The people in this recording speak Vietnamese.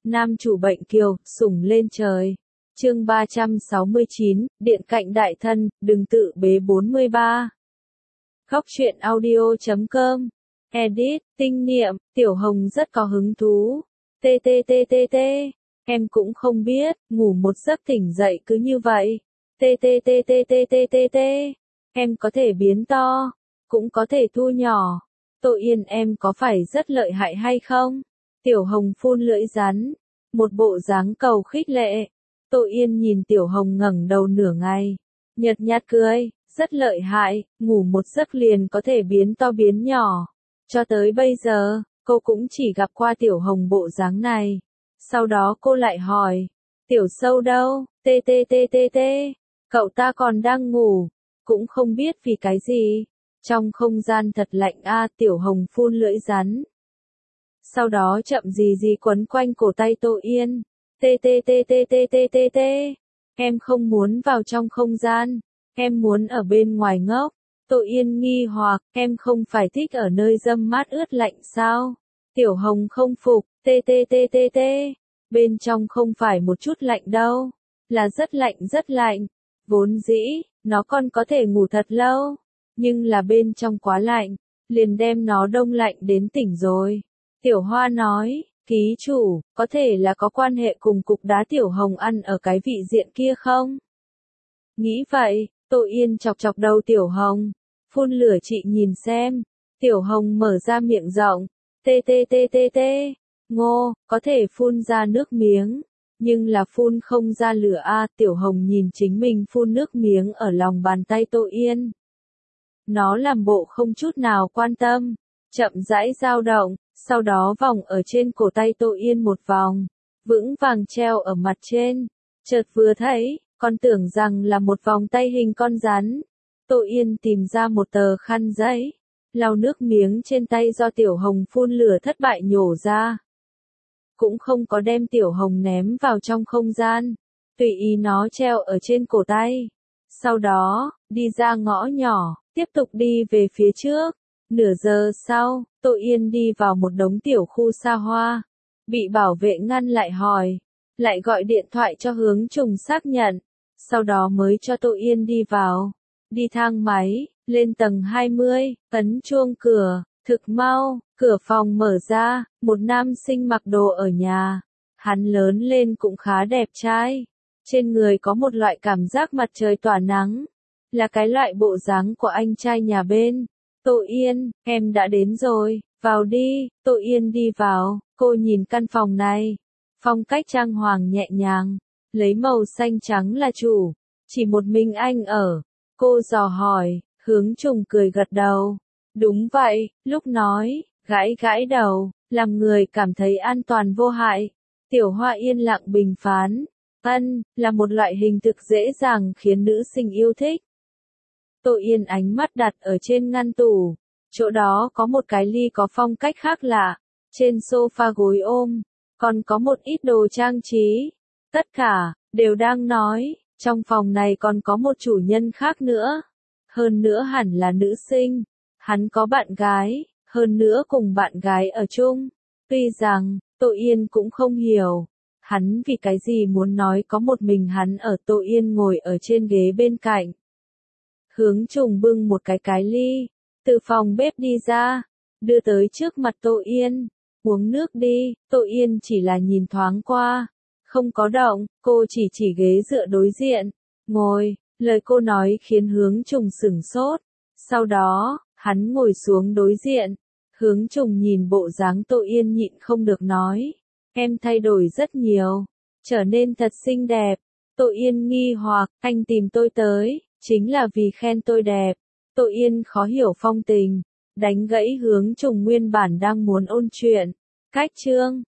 Nam chủ bệnh kiều, sủng lên trời. Chương 369, Điện cạnh đại thân, đừng tự bế 43. Góc truyện audio.com. Edit, tinh niệm, Tiểu Hồng rất có hứng thú. TTTTT. Em cũng không biết, ngủ một giấc tỉnh dậy cứ như vậy. TTTTTTT. Em có thể biến to, cũng có thể thu nhỏ. Tội Yên em có phải rất lợi hại hay không? Tiểu Hồng phun lưỡi rắn, một bộ dáng cầu khích lệ. Tội Yên nhìn Tiểu Hồng ngẩng đầu nửa ngày, nhợt nhạt cười, rất lợi hại, ngủ một giấc liền có thể biến to biến nhỏ. Cho tới bây giờ, cô cũng chỉ gặp qua Tiểu Hồng bộ dáng này. Sau đó cô lại hỏi, Tiểu Sâu đâu? TTTTT. Cậu ta còn đang ngủ, cũng không biết vì cái gì. Trong không gian thật lạnh a, Tiểu Hồng phun lưỡi rắn. Sau đó chậm gì quấn quanh cổ tay Tô Yên. TTTTTTT. Em không muốn vào trong không gian, em muốn ở bên ngoài ngốc. Tô Yên nghi hoặc, em không phải thích ở nơi râm mát ướt lạnh sao? Tiểu Hồng không phục, TTTTT. Bên trong không phải một chút lạnh đâu, là rất lạnh. Vốn dĩ, nó còn có thể ngủ thật lâu, nhưng là bên trong quá lạnh, liền đem nó đông lạnh đến tỉnh rồi. Tiểu Hoa nói, ký chủ, có thể là có quan hệ cùng cục đá Tiểu Hồng ăn ở cái vị diện kia không? Nghĩ vậy, Tô Yên chọc đầu Tiểu Hồng, phun lửa chị nhìn xem. Tiểu Hồng mở ra miệng rộng, TTTTT. Ngô, có thể phun ra nước miếng, nhưng là phun không ra lửa a. Tiểu Hồng nhìn chính mình phun nước miếng ở lòng bàn tay Tô Yên. Nó làm bộ không chút nào quan tâm, chậm rãi dao động, sau đó vòng ở trên cổ tay Tô Yên một vòng, vững vàng treo ở mặt trên. Chợt vừa thấy, còn tưởng rằng là một vòng tay hình con rắn. Tô Yên tìm ra một tờ khăn giấy, lau nước miếng trên tay do Tiểu Hồng phun lửa thất bại nhổ ra. Cũng không có đem Tiểu Hồng ném vào trong không gian, tùy ý nó treo ở trên cổ tay. Sau đó, đi ra ngõ nhỏ, tiếp tục đi về phía trước. Nửa giờ sau, Tô Yên đi vào một đống tiểu khu xa hoa, bị bảo vệ ngăn lại hỏi, lại gọi điện thoại cho Hướng Trùng xác nhận, sau đó mới cho Tô Yên đi vào. Đi thang máy, lên tầng 20, ấn chuông cửa, thực mau, cửa phòng mở ra, một nam sinh mặc đồ ở nhà. Hắn lớn lên cũng khá đẹp trai, trên người có một loại cảm giác mặt trời tỏa nắng, là cái loại bộ dáng của anh trai nhà bên. Tô Yên, em đã đến rồi, vào đi. Tô Yên đi vào, cô nhìn căn phòng này, phong cách trang hoàng nhẹ nhàng, lấy màu xanh trắng là chủ, chỉ một mình anh ở. Cô dò hỏi, Hướng Trùng cười gật đầu. Đúng vậy, lúc nói, gãi đầu, làm người cảm thấy an toàn vô hại. Tiểu Hoa yên lặng bình phán, là một loại hình thực dễ dàng khiến nữ sinh yêu thích. Tô Yên ánh mắt đặt ở trên ngăn tủ, chỗ đó có một cái ly có phong cách khác lạ, trên sofa gối ôm, còn có một ít đồ trang trí. Tất cả, đều đang nói, trong phòng này còn có một chủ nhân khác nữa. Hơn nữa hẳn là nữ sinh, hắn có bạn gái, hơn nữa cùng bạn gái ở chung. Tuy rằng, Tô Yên cũng không hiểu, hắn vì cái gì muốn nói có một mình hắn ở. Tô Yên ngồi ở trên ghế bên cạnh. Hướng Trùng bưng một cái ly, từ phòng bếp đi ra, đưa tới trước mặt Tô Yên. Uống nước đi. Tô Yên chỉ là nhìn thoáng qua, không có động, cô chỉ ghế dựa đối diện. Ngồi, lời cô nói khiến Hướng Trùng sửng sốt. Sau đó, hắn ngồi xuống đối diện. Hướng Trùng nhìn bộ dáng Tô Yên nhịn không được nói, em thay đổi rất nhiều, trở nên thật xinh đẹp. Tô Yên nghi hoặc, anh tìm tôi tới, chính là vì khen tôi đẹp. Tô Yên khó hiểu phong tình, đánh gãy Hướng Trùng nguyên bản đang muốn ôn chuyện. Cách chương